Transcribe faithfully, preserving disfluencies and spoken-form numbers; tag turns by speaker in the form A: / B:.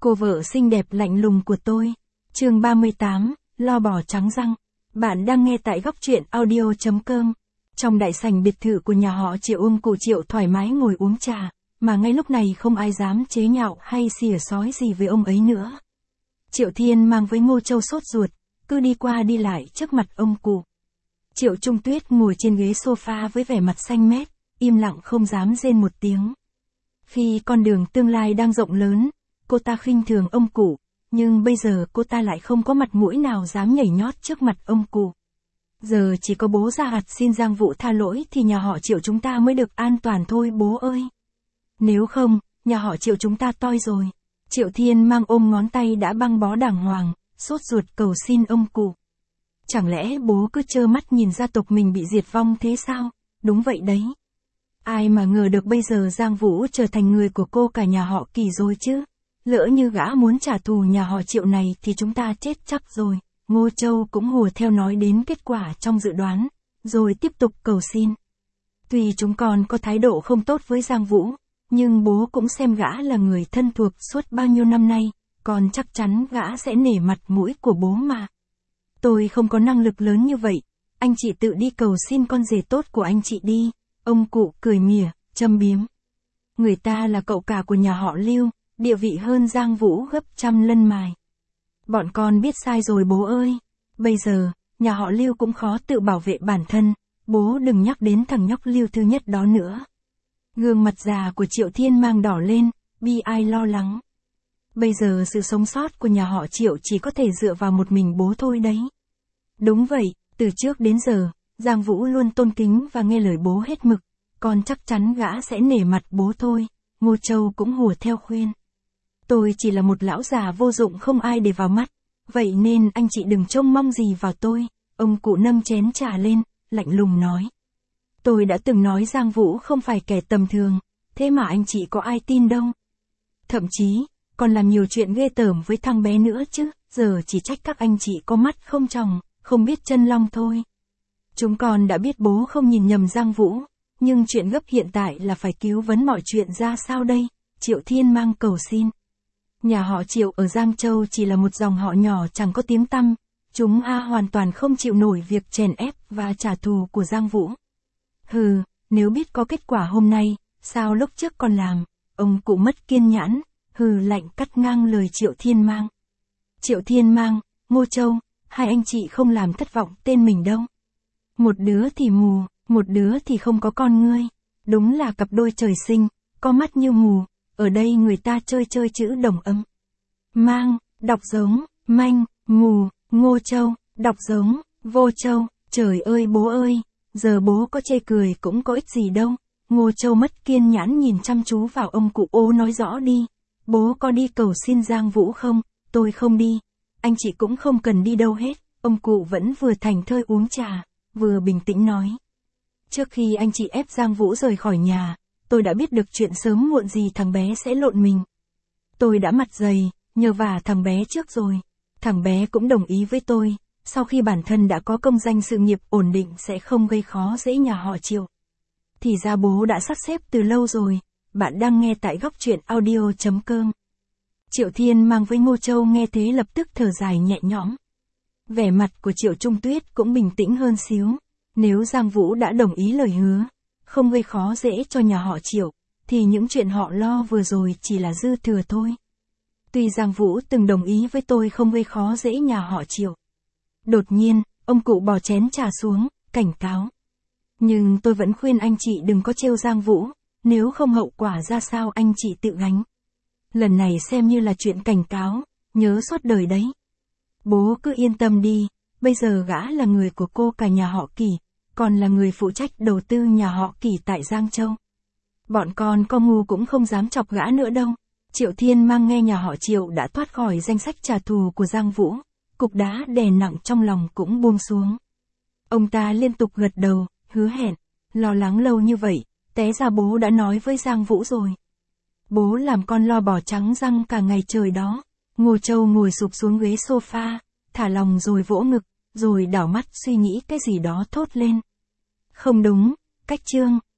A: Cô vợ xinh đẹp lạnh lùng của tôi. Chương ba mươi tám, lo bỏ trắng răng. Bạn đang nghe tại góc truyện audio chấm com. Trong đại sảnh biệt thự của nhà họ Triệu, ông cụ Triệu thoải mái ngồi uống trà, mà ngay lúc này không ai dám chế nhạo hay xỉa xói gì với ông ấy nữa. Triệu Thiên Mang với Ngô Châu sốt ruột, cứ đi qua đi lại trước mặt ông cụ. Triệu Trung Tuyết ngồi trên ghế sofa với vẻ mặt xanh mét, im lặng không dám rên một tiếng. Khi con đường tương lai đang rộng lớn, cô ta khinh thường ông cụ, nhưng bây giờ cô ta lại không có mặt mũi nào dám nhảy nhót trước mặt ông cụ. Giờ chỉ có bố ra mặt xin Giang Vũ tha lỗi thì nhà họ Triệu chúng ta mới được an toàn thôi bố ơi. Nếu không, nhà họ Triệu chúng ta toi rồi. Triệu Thiên Mang ôm ngón tay đã băng bó đàng hoàng, sốt ruột cầu xin ông cụ. Chẳng lẽ bố cứ trơ mắt nhìn gia tộc mình bị diệt vong thế sao? Đúng vậy đấy. Ai mà ngờ được bây giờ Giang Vũ trở thành người của cô cả nhà họ Kỳ rồi chứ. Lỡ như gã muốn trả thù nhà họ Triệu này thì chúng ta chết chắc rồi. Ngô Châu cũng hùa theo nói đến kết quả trong dự đoán, rồi tiếp tục cầu xin. Tuy chúng con có thái độ không tốt với Giang Vũ, nhưng bố cũng xem gã là người thân thuộc suốt bao nhiêu năm nay, còn chắc chắn gã sẽ nể mặt mũi của bố mà. Tôi không có năng lực lớn như vậy, anh chị tự đi cầu xin con rể tốt của anh chị đi. Ông cụ cười mỉa, châm biếm. Người ta là cậu cả của nhà họ Lưu, địa vị hơn Giang Vũ gấp trăm lần mài. Bọn con biết sai rồi bố ơi. Bây giờ, nhà họ Lưu cũng khó tự bảo vệ bản thân, bố đừng nhắc đến thằng nhóc Lưu thứ nhất đó nữa. Gương mặt già của Triệu Thiên Mang đỏ lên, bi ai lo lắng. Bây giờ sự sống sót của nhà họ Triệu chỉ có thể dựa vào một mình bố thôi đấy. Đúng vậy, từ trước đến giờ, Giang Vũ luôn tôn kính và nghe lời bố hết mực, còn chắc chắn gã sẽ nể mặt bố thôi. Ngô Châu cũng hùa theo khuyên. Tôi chỉ là một lão già vô dụng không ai để vào mắt, vậy nên anh chị đừng trông mong gì vào tôi. Ông cụ nâng chén trà lên, lạnh lùng nói. Tôi đã từng nói Giang Vũ không phải kẻ tầm thường, thế mà anh chị có ai tin đâu. Thậm chí, còn làm nhiều chuyện ghê tởm với thằng bé nữa chứ, giờ chỉ trách các anh chị có mắt không tròng, không biết chân long thôi. Chúng con đã biết bố không nhìn nhầm Giang Vũ, nhưng chuyện gấp hiện tại là phải cứu vấn mọi chuyện ra sao đây, Triệu Thiên Mang cầu xin. Nhà họ Triệu ở Giang Châu chỉ là một dòng họ nhỏ chẳng có tiếng tăm, chúng a hoàn toàn không chịu nổi việc chèn ép và trả thù của Giang Vũ. Hừ, nếu biết có kết quả hôm nay, sao lúc trước còn làm, ông cụ mất kiên nhẫn, hừ lạnh cắt ngang lời Triệu Thiên Mang. Triệu Thiên Mang, Ngô Châu, hai anh chị không làm thất vọng tên mình đâu. Một đứa thì mù, một đứa thì không có con ngươi, đúng là cặp đôi trời sinh, có mắt như mù, ở đây người ta chơi chơi chữ đồng âm. Mang, đọc giống, manh, mù, Ngô Châu, đọc giống, vô châu, trời ơi bố ơi, giờ bố có chê cười cũng có ích gì đâu. Ngô Châu mất kiên nhẫn nhìn chăm chú vào ông cụ. Ô nói rõ đi, bố có đi cầu xin Giang Vũ không? Tôi không đi, anh chị cũng không cần đi đâu hết. Ông cụ vẫn vừa thảnh thơi uống trà, vừa bình tĩnh nói. Trước khi anh chị ép Giang Vũ rời khỏi nhà, tôi đã biết được chuyện sớm muộn gì thằng bé sẽ lộn mình. Tôi đã mặt dày, nhờ vả thằng bé trước rồi. Thằng bé cũng đồng ý với tôi, sau khi bản thân đã có công danh sự nghiệp ổn định sẽ không gây khó dễ nhà họ Triệu. Thì ra bố đã sắp xếp từ lâu rồi. Bạn đang nghe tại góc truyện audio chấm com. Triệu Thiên Mang với Ngô Châu nghe thế lập tức thở dài nhẹ nhõm. Vẻ mặt của Triệu Trung Tuyết cũng bình tĩnh hơn xíu. Nếu Giang Vũ đã đồng ý lời hứa, không gây khó dễ cho nhà họ Triệu, thì những chuyện họ lo vừa rồi chỉ là dư thừa thôi. Tuy Giang Vũ từng đồng ý với tôi không gây khó dễ nhà họ Triệu. Đột nhiên, ông cụ bỏ chén trà xuống, cảnh cáo. Nhưng tôi vẫn khuyên anh chị đừng có trêu Giang Vũ, nếu không hậu quả ra sao anh chị tự gánh. Lần này xem như là chuyện cảnh cáo, nhớ suốt đời đấy. Bố cứ yên tâm đi, bây giờ gã là người của cô cả nhà họ Kỳ, còn là người phụ trách đầu tư nhà họ Kỳ tại Giang Châu. Bọn con có ngu cũng không dám chọc gã nữa đâu. Triệu Thiên Mang nghe nhà họ Triệu đã thoát khỏi danh sách trả thù của Giang Vũ, cục đá đè nặng trong lòng cũng buông xuống. Ông ta liên tục gật đầu, hứa hẹn, lo lắng lâu như vậy, té ra bố đã nói với Giang Vũ rồi. Bố làm con lo bỏ trắng răng cả ngày trời đó. Ngô Châu ngồi sụp xuống ghế sofa, thả lòng rồi vỗ ngực, rồi đảo mắt suy nghĩ cái gì đó thốt lên. Không đúng, cách chương.